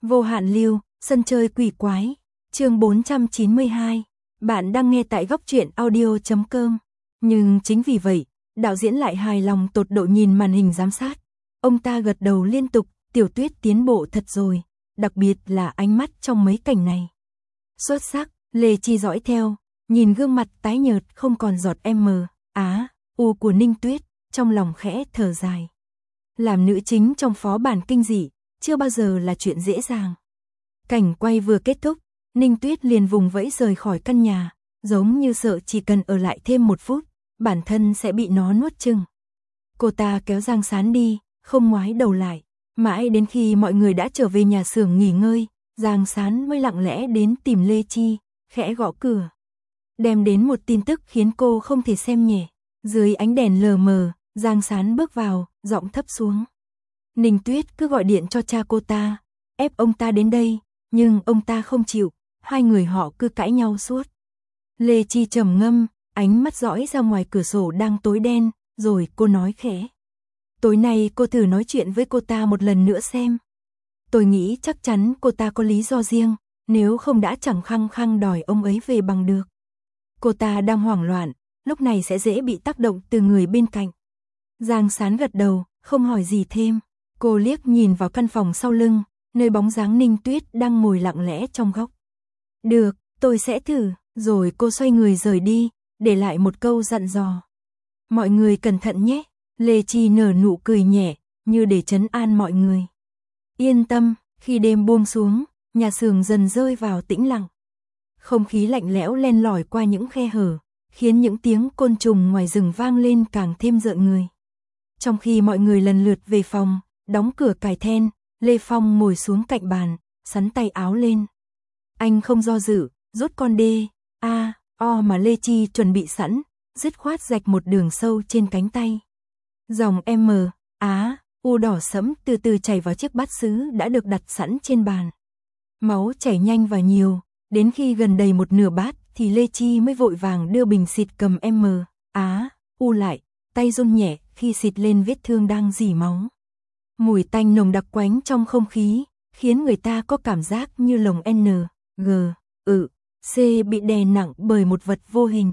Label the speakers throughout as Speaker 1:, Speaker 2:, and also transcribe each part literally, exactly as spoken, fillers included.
Speaker 1: Vô hạn lưu, sân chơi quỷ quái, chương bốn trăm chín mươi hai. Bạn đang nghe tại góc truyện audio chấm com. Nhưng chính vì vậy, đạo diễn lại hài lòng tột độ nhìn màn hình giám sát. Ông ta gật đầu liên tục, Tiểu Tuyết tiến bộ thật rồi, đặc biệt là ánh mắt trong mấy cảnh này. Xuất sắc, Lê Chi dõi theo, nhìn gương mặt tái nhợt không còn giọt M, Á, U của Ninh Tuyết, trong lòng khẽ thở dài. Làm nữ chính trong phó bản kinh dị, chưa bao giờ là chuyện dễ dàng. Cảnh quay vừa kết thúc, Ninh Tuyết liền vùng vẫy rời khỏi căn nhà, giống như sợ chỉ cần ở lại thêm một phút, bản thân sẽ bị nó nuốt chửng. Cô ta kéo Giang Sán đi, không ngoái đầu lại, mãi đến khi mọi người đã trở về nhà xưởng nghỉ ngơi, Giang Sán mới lặng lẽ đến tìm Lê Chi, khẽ gõ cửa. Đem đến một tin tức khiến cô không thể xem nhẹ. Dưới ánh đèn lờ mờ, Giang Sán bước vào, giọng thấp xuống. Ninh Tuyết cứ gọi điện cho cha cô ta, ép ông ta đến đây, nhưng ông ta không chịu, hai người họ cứ cãi nhau suốt. Lê Chi trầm ngâm, ánh mắt dõi ra ngoài cửa sổ đang tối đen, rồi cô nói khẽ. Tối nay cô thử nói chuyện với cô ta một lần nữa xem. Tôi nghĩ chắc chắn cô ta có lý do riêng, nếu không đã chẳng khăng khăng đòi ông ấy về bằng được. Cô ta đang hoảng loạn, lúc này sẽ dễ bị tác động từ người bên cạnh. Giang Sán gật đầu, không hỏi gì thêm. Cô liếc nhìn vào căn phòng sau lưng, nơi bóng dáng Ninh Tuyết đang ngồi lặng lẽ trong góc. Được, tôi sẽ thử, rồi cô xoay người rời đi, để lại một câu dặn dò. Mọi người cẩn thận nhé, Lê Chi nở nụ cười nhẹ, như để trấn an mọi người. Yên tâm, khi đêm buông xuống, nhà xưởng dần rơi vào tĩnh lặng. Không khí lạnh lẽo len lỏi qua những khe hở, khiến những tiếng côn trùng ngoài rừng vang lên càng thêm rợn người. Trong khi mọi người lần lượt về phòng, đóng cửa cài then, Lê Phong ngồi xuống cạnh bàn, sắn tay áo lên. Anh không do dự, rút con đê, A, O mà Lê Chi chuẩn bị sẵn, dứt khoát rạch một đường sâu trên cánh tay. Dòng M, Á, U đỏ sẫm từ từ chảy vào chiếc bát sứ đã được đặt sẵn trên bàn. Máu chảy nhanh và nhiều, đến khi gần đầy một nửa bát thì Lê Chi mới vội vàng đưa bình xịt cầm M, Á, U lại, tay run nhẹ khi xịt lên vết thương đang rỉ máu. Mùi tanh nồng đặc quánh trong không khí, khiến người ta có cảm giác như lồng N, G, ự, C bị đè nặng bởi một vật vô hình.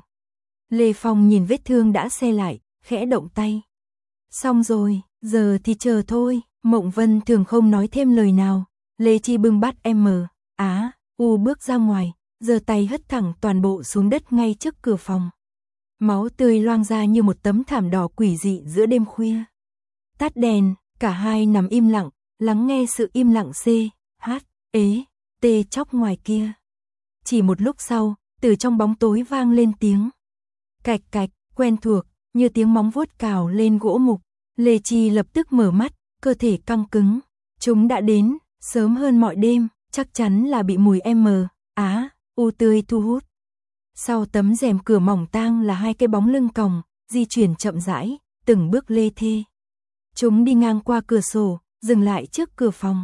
Speaker 1: Lê Phong nhìn vết thương đã xe lại, khẽ động tay. Xong rồi, giờ thì chờ thôi. Mộng Vân thường không nói thêm lời nào. Lê Chi bưng bát M, Á, U bước ra ngoài, giơ tay hất thẳng toàn bộ xuống đất ngay trước cửa phòng. Máu tươi loang ra như một tấm thảm đỏ quỷ dị giữa đêm khuya. Tắt đèn, cả hai nằm im lặng, lắng nghe sự im lặng C, H, ế, T chóc ngoài kia. Chỉ một lúc sau, từ trong bóng tối vang lên tiếng cạch cạch, quen thuộc, như tiếng móng vuốt cào lên gỗ mục. Lê Chi lập tức mở mắt, cơ thể căng cứng. Chúng đã đến, sớm hơn mọi đêm, chắc chắn là bị mùi M, Á, U tươi thu hút. Sau tấm rèm cửa mỏng tang là hai cái bóng lưng còng, di chuyển chậm rãi, từng bước lê thê. Chúng đi ngang qua cửa sổ, dừng lại trước cửa phòng.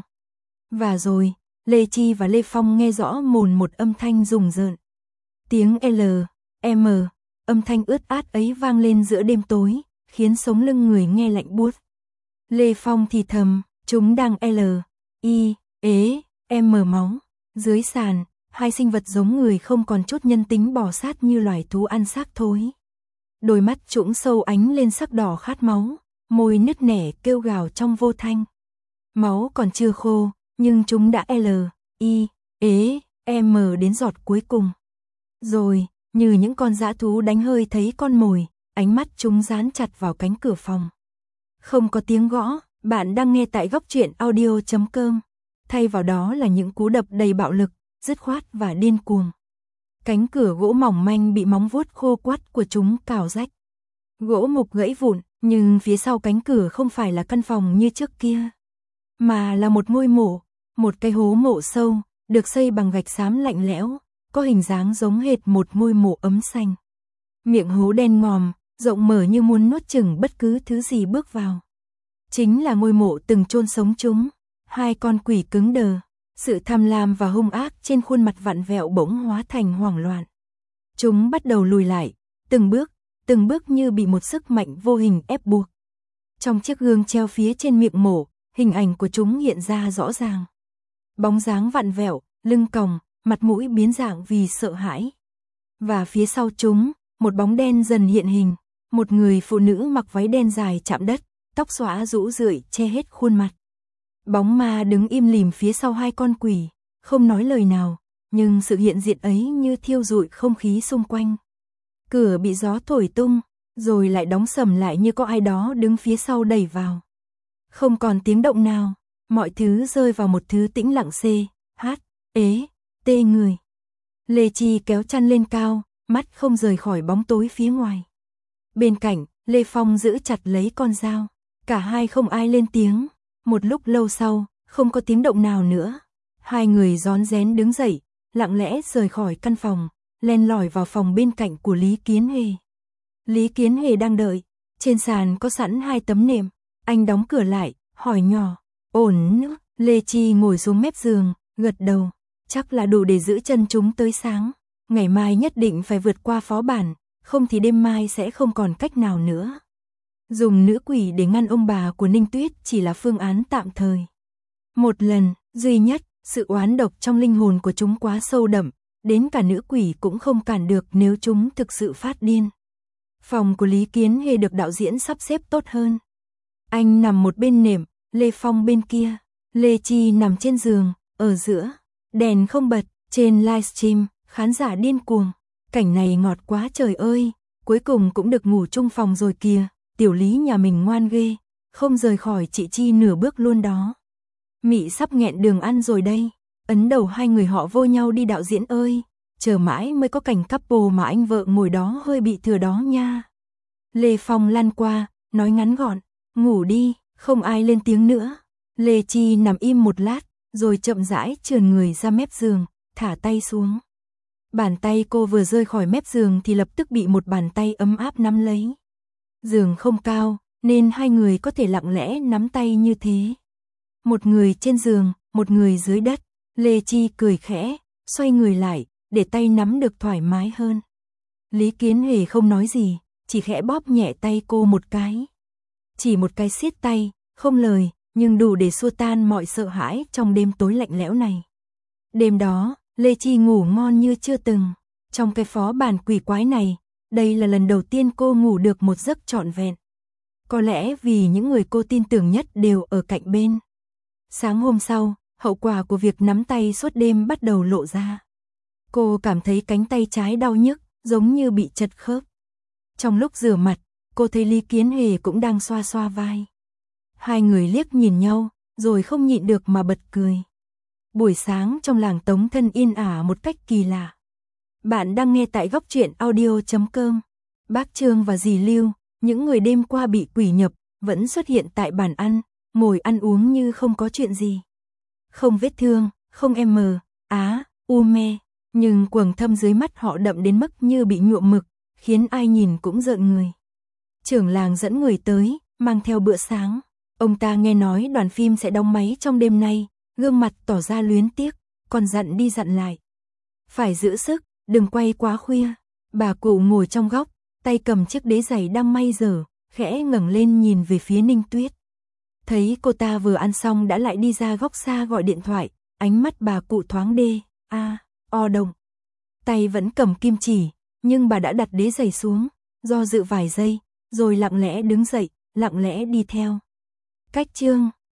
Speaker 1: Và rồi, Lê Chi và Lê Phong nghe rõ mồn một âm thanh rùng rợn. Tiếng L, M, âm thanh ướt át ấy vang lên giữa đêm tối, khiến sống lưng người nghe lạnh buốt. Lê Phong thì thầm, chúng đang L, I, ế, M máu. Dưới sàn, hai sinh vật giống người không còn chút nhân tính bò sát như loài thú ăn xác thối. Đôi mắt trũng sâu ánh lên sắc đỏ khát máu, môi nứt nẻ kêu gào trong vô thanh. Máu còn chưa khô, nhưng chúng đã L, I, ế, M đến giọt cuối cùng. Rồi, như những con dã thú đánh hơi thấy con mồi, ánh mắt chúng dán chặt vào cánh cửa phòng. Không có tiếng gõ, bạn đang nghe tại góc truyện audio chấm com. Thay vào đó là những cú đập đầy bạo lực, dứt khoát và điên cuồng. Cánh cửa gỗ mỏng manh bị móng vuốt khô quắt của chúng cào rách. Gỗ mục gãy vụn, nhưng phía sau cánh cửa không phải là căn phòng như trước kia, mà là một ngôi mộ, một cái hố mộ sâu, được xây bằng gạch xám lạnh lẽo, có hình dáng giống hệt một ngôi mộ ấm xanh. Miệng hố đen ngòm, rộng mở như muốn nuốt chửng bất cứ thứ gì bước vào. Chính là ngôi mộ từng chôn sống chúng, hai con quỷ cứng đờ, sự tham lam và hung ác trên khuôn mặt vặn vẹo bỗng hóa thành hoảng loạn. Chúng bắt đầu lùi lại, từng bước, từng bước như bị một sức mạnh vô hình ép buộc. Trong chiếc gương treo phía trên miệng mộ, hình ảnh của chúng hiện ra rõ ràng. bóng dáng vặn vẹo, lưng còng, mặt mũi biến dạng vì sợ hãi. Và phía sau chúng, một bóng đen dần hiện hình, một người phụ nữ mặc váy đen dài chạm đất, tóc xõa rũ rượi che hết khuôn mặt. Bóng ma đứng im lìm phía sau hai con quỷ, không nói lời nào, nhưng sự hiện diện ấy như thiêu rụi không khí xung quanh. Cửa bị gió thổi tung, rồi lại đóng sầm lại như có ai đó đứng phía sau đẩy vào. Không còn tiếng động nào, mọi thứ rơi vào một thứ tĩnh lặng xê, hát, ế, tê người. Lê Chi kéo chăn lên cao, mắt không rời khỏi bóng tối phía ngoài. Bên cạnh, Lê Phong giữ chặt lấy con dao. Cả hai không ai lên tiếng. Một lúc lâu sau, không có tiếng động nào nữa. Hai người rón rén đứng dậy, lặng lẽ rời khỏi căn phòng, len lỏi vào phòng bên cạnh của Lý Kiến Hề. Lý Kiến Hề đang đợi, trên sàn có sẵn hai tấm nệm. Anh đóng cửa lại, hỏi nhỏ, ổn nữa. Lê Chi ngồi xuống mép giường, gật đầu, chắc là đủ để giữ chân chúng tới sáng. Ngày mai nhất định phải vượt qua phó bản, không thì đêm mai sẽ không còn cách nào nữa. Dùng nữ quỷ để ngăn ông bà của Ninh Tuyết chỉ là phương án tạm thời. Một lần, duy nhất, sự oán độc trong linh hồn của chúng quá sâu đậm, đến cả nữ quỷ cũng không cản được nếu chúng thực sự phát điên. Phòng của Lý Kiến Hề được đạo diễn sắp xếp tốt hơn. Anh nằm một bên nệm, Lê Phong bên kia, Lê Chi nằm trên giường, ở giữa, đèn không bật, trên livestream, khán giả điên cuồng. Cảnh này ngọt quá trời ơi, cuối cùng cũng được ngủ chung phòng rồi kìa, tiểu Lý nhà mình ngoan ghê, không rời khỏi chị Chi nửa bước luôn đó. Mị sắp nghẹn đường ăn rồi đây, ấn đầu hai người họ vô nhau đi đạo diễn ơi, chờ mãi mới có cảnh couple mà anh vợ ngồi đó hơi bị thừa đó nha. Lê Phong lăn qua, nói ngắn gọn, ngủ đi, không ai lên tiếng nữa. Lê Chi nằm im một lát, rồi chậm rãi trườn người ra mép giường, thả tay xuống. Bàn tay cô vừa rơi khỏi mép giường thì lập tức bị một bàn tay ấm áp nắm lấy. Giường không cao, nên hai người có thể lặng lẽ nắm tay như thế. Một người trên giường, một người dưới đất. Lê Chi cười khẽ, xoay người lại, để tay nắm được thoải mái hơn. Lý Kiến Hề không nói gì, chỉ khẽ bóp nhẹ tay cô một cái. Chỉ một cái siết tay, không lời, nhưng đủ để xua tan mọi sợ hãi trong đêm tối lạnh lẽo này. Đêm đó, Lê Chi ngủ ngon như chưa từng. Trong cái phó bản quỷ quái này, đây là lần đầu tiên cô ngủ được một giấc trọn vẹn. Có lẽ vì những người cô tin tưởng nhất đều ở cạnh bên. Sáng hôm sau, hậu quả của việc nắm tay suốt đêm bắt đầu lộ ra. Cô cảm thấy cánh tay trái đau nhức, giống như bị chật khớp. Trong lúc rửa mặt, cô thấy Lý Kiến Hề cũng đang xoa xoa vai. Hai người liếc nhìn nhau, rồi không nhịn được mà bật cười. Buổi sáng trong làng Tống Thân yên ả một cách kỳ lạ. Bạn đang nghe tại góc truyện audio chấm com. Bác Trương và dì Lưu, những người đêm qua bị quỷ nhập, vẫn xuất hiện tại bàn ăn, ngồi ăn uống như không có chuyện gì. Không vết thương, không em á, u me, nhưng quầng thâm dưới mắt họ đậm đến mức như bị nhuộm mực, khiến ai nhìn cũng rợn người. Trưởng làng dẫn người tới, mang theo bữa sáng. Ông ta nghe nói đoàn phim sẽ đóng máy trong đêm nay, gương mặt tỏ ra luyến tiếc, còn dặn đi dặn lại. Phải giữ sức, đừng quay quá khuya. Bà cụ ngồi trong góc, tay cầm chiếc đế giày đang may dở, khẽ ngẩng lên nhìn về phía Ninh Tuyết. Thấy cô ta vừa ăn xong đã lại đi ra góc xa gọi điện thoại, ánh mắt bà cụ thoáng đê, a, o động. Tay vẫn cầm kim chỉ, nhưng bà đã đặt đế giày xuống, do dự vài giây, rồi lặng lẽ đứng dậy, lặng lẽ đi theo. Cách Trương,